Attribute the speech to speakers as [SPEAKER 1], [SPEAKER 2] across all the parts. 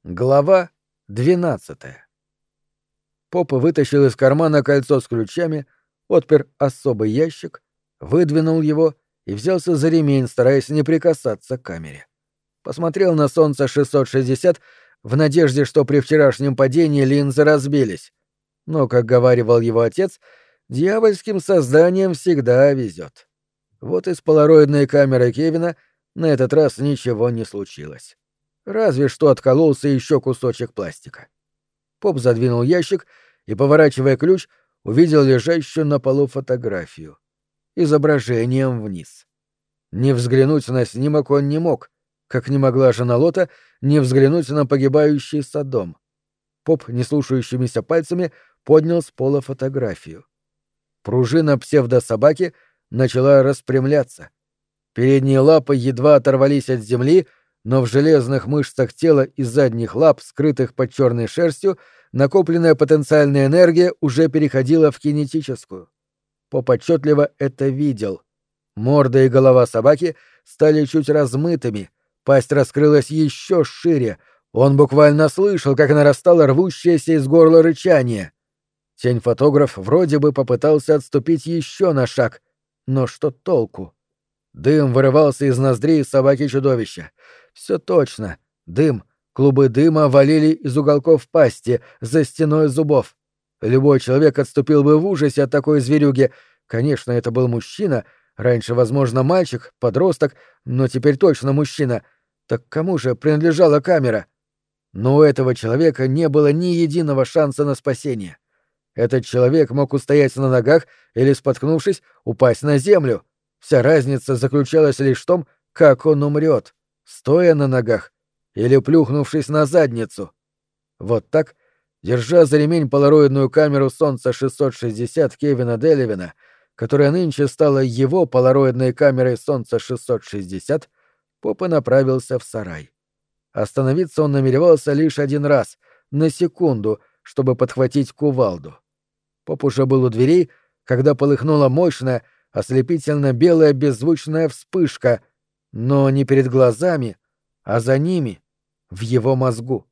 [SPEAKER 1] Глава 12. Поп вытащил из кармана кольцо с ключами, отпер особый ящик, выдвинул его и взялся за ремень, стараясь не прикасаться к камере. Посмотрел на солнце 660 в надежде, что при вчерашнем падении линзы разбились. Но, как говаривал его отец, дьявольским созданиям всегда везет. Вот и с полароидной камерой Кевина на этот раз ничего не случилось. Разве что откололся еще кусочек пластика. Поп задвинул ящик и, поворачивая ключ, увидел лежащую на полу фотографию. Изображением вниз. Не взглянуть на снимок он не мог, как не могла жена Лота не взглянуть на погибающий Содом. Поп, не слушающимися пальцами, поднял с пола фотографию. Пружина псевдособаки начала распрямляться. Передние лапы едва оторвались от земли, но в железных мышцах тела и задних лап, скрытых под черной шерстью, накопленная потенциальная энергия уже переходила в кинетическую. Поп отчетливо это видел. Морда и голова собаки стали чуть размытыми, пасть раскрылась еще шире, он буквально слышал, как нарастало рвущееся из горла рычание. Тень-фотограф вроде бы попытался отступить еще на шаг, но что толку? Дым вырывался из ноздрей собаки-чудовища. Все точно. Дым. Клубы дыма валили из уголков пасти, за стеной зубов. Любой человек отступил бы в ужасе от такой зверюги. Конечно, это был мужчина. Раньше, возможно, мальчик, подросток, но теперь точно мужчина. Так кому же принадлежала камера? Но у этого человека не было ни единого шанса на спасение. Этот человек мог устоять на ногах или, споткнувшись, упасть на землю. Вся разница заключалась лишь в том, как он умрет, стоя на ногах или плюхнувшись на задницу. Вот так, держа за ремень полароидную камеру Солнца 660 Кевина Делевина, которая нынче стала его полароидной камерой Солнца 660, Поп и направился в сарай. Остановиться он намеревался лишь один раз, на секунду, чтобы подхватить кувалду. Поп уже был у дверей, когда полыхнула мощная, ослепительно-белая беззвучная вспышка, но не перед глазами, а за ними, в его мозгу.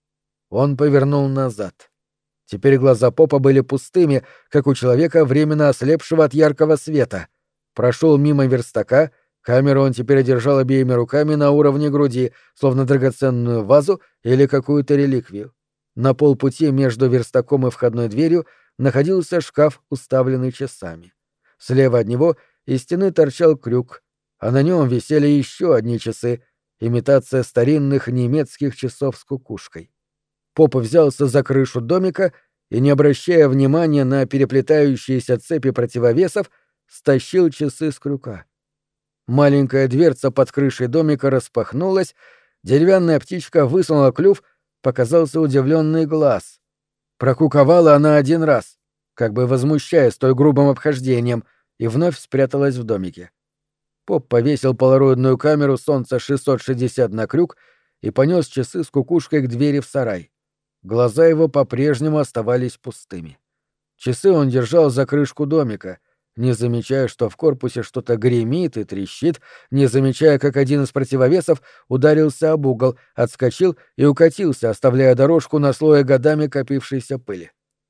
[SPEAKER 1] Он повернул назад. Теперь глаза Попа были пустыми, как у человека, временно ослепшего от яркого света. Прошел мимо верстака, камеру он теперь держал обеими руками на уровне груди, словно драгоценную вазу или какую-то реликвию. На полпути между верстаком и входной дверью находился шкаф, уставленный часами. Слева от него из стены торчал крюк, а на нем висели еще одни часы, имитация старинных немецких часов с кукушкой. Поп взялся за крышу домика и, не обращая внимания на переплетающиеся цепи противовесов, стащил часы с крюка. Маленькая дверца под крышей домика распахнулась, деревянная птичка высунула клюв, показался удивленный глаз. Прокуковала она один раз, как бы возмущаясь столь грубым обхождением, и вновь спряталась в домике. Поп повесил полароидную камеру Солнца 660 на крюк и понес часы с кукушкой к двери в сарай. Глаза его по-прежнему оставались пустыми. Часы он держал за крышку домика, не замечая, что в корпусе что-то гремит и трещит, не замечая, как один из противовесов ударился об угол, отскочил и укатился, оставляя дорожку на слое годами копившейся пыли.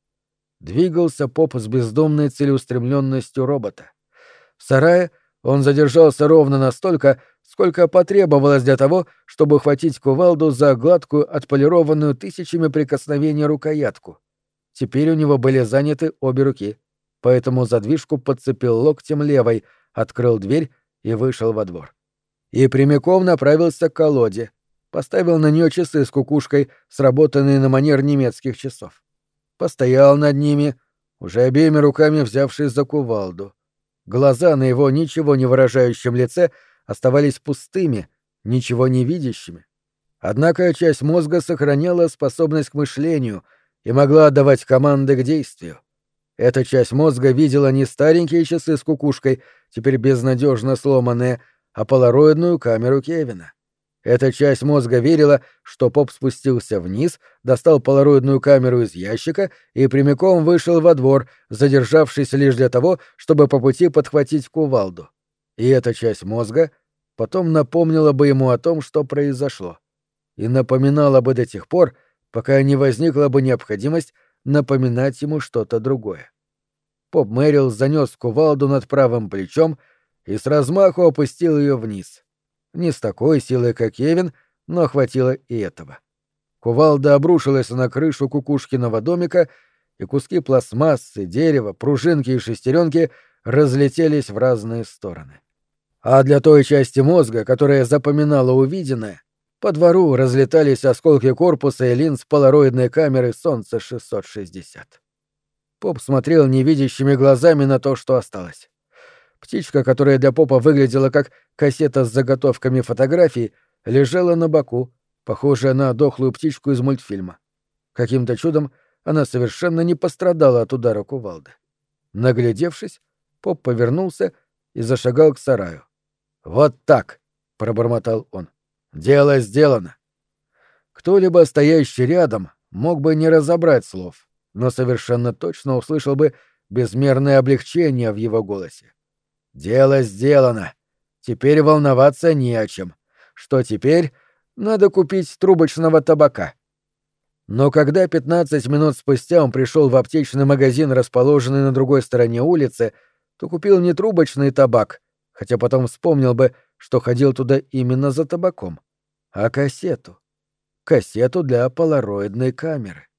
[SPEAKER 1] Двигался Поп с бездумной целеустремленностью робота. В сарае он задержался ровно настолько, сколько потребовалось для того, чтобы ухватить кувалду за гладкую, отполированную тысячами прикосновений рукоятку. Теперь у него были заняты обе руки, поэтому задвижку подцепил локтем левой, открыл дверь и вышел во двор. И прямиком направился к колоде, поставил на нее часы с кукушкой, сработанные на манер немецких часов. Постоял над ними, уже обеими руками взявшись за кувалду. Глаза на его ничего не выражающем лице оставались пустыми, ничего не видящими. Однако часть мозга сохраняла способность к мышлению и могла отдавать команды к действию. Эта часть мозга видела не старенькие часы с кукушкой, теперь безнадежно сломанные, а полароидную камеру Кевина. Эта часть мозга верила, что Поп спустился вниз, достал полароидную камеру из ящика и прямиком вышел во двор, задержавшись лишь для того, чтобы по пути подхватить кувалду. И эта часть мозга потом напомнила бы ему о том, что произошло. и напоминала бы до тех пор, пока не возникла бы необходимость напоминать ему что-то другое. Поп Мэрил занес кувалду над правым плечом и с размаху опустил ее вниз. Не с такой силой, как Кевин, но хватило и этого. Кувалда обрушилась на крышу кукушкиного домика, и куски пластмассы, дерева, пружинки и шестеренки разлетелись в разные стороны. А для той части мозга, которая запоминала увиденное, по двору разлетались осколки корпуса и линз полароидной камеры Солнца 660. Поп смотрел невидящими глазами на то, что осталось. Птичка, которая для Попа выглядела как кассета с заготовками фотографий, лежала на боку, похожая на дохлую птичку из мультфильма. Каким-то чудом она совершенно не пострадала от удара кувалды. Наглядевшись, Поп повернулся и зашагал к сараю. «Вот так!» — пробормотал он. «Дело сделано!» Кто-либо, стоящий рядом, мог бы не разобрать слов, но совершенно точно услышал бы безмерное облегчение в его голосе. «Дело сделано! Теперь волноваться не о чем. Что теперь? Надо купить трубочного табака». Но когда 15 минут спустя он пришел в аптечный магазин, расположенный на другой стороне улицы, то купил не трубочный табак, хотя потом вспомнил бы, что ходил туда именно за табаком, а кассету. Кассету для полароидной камеры.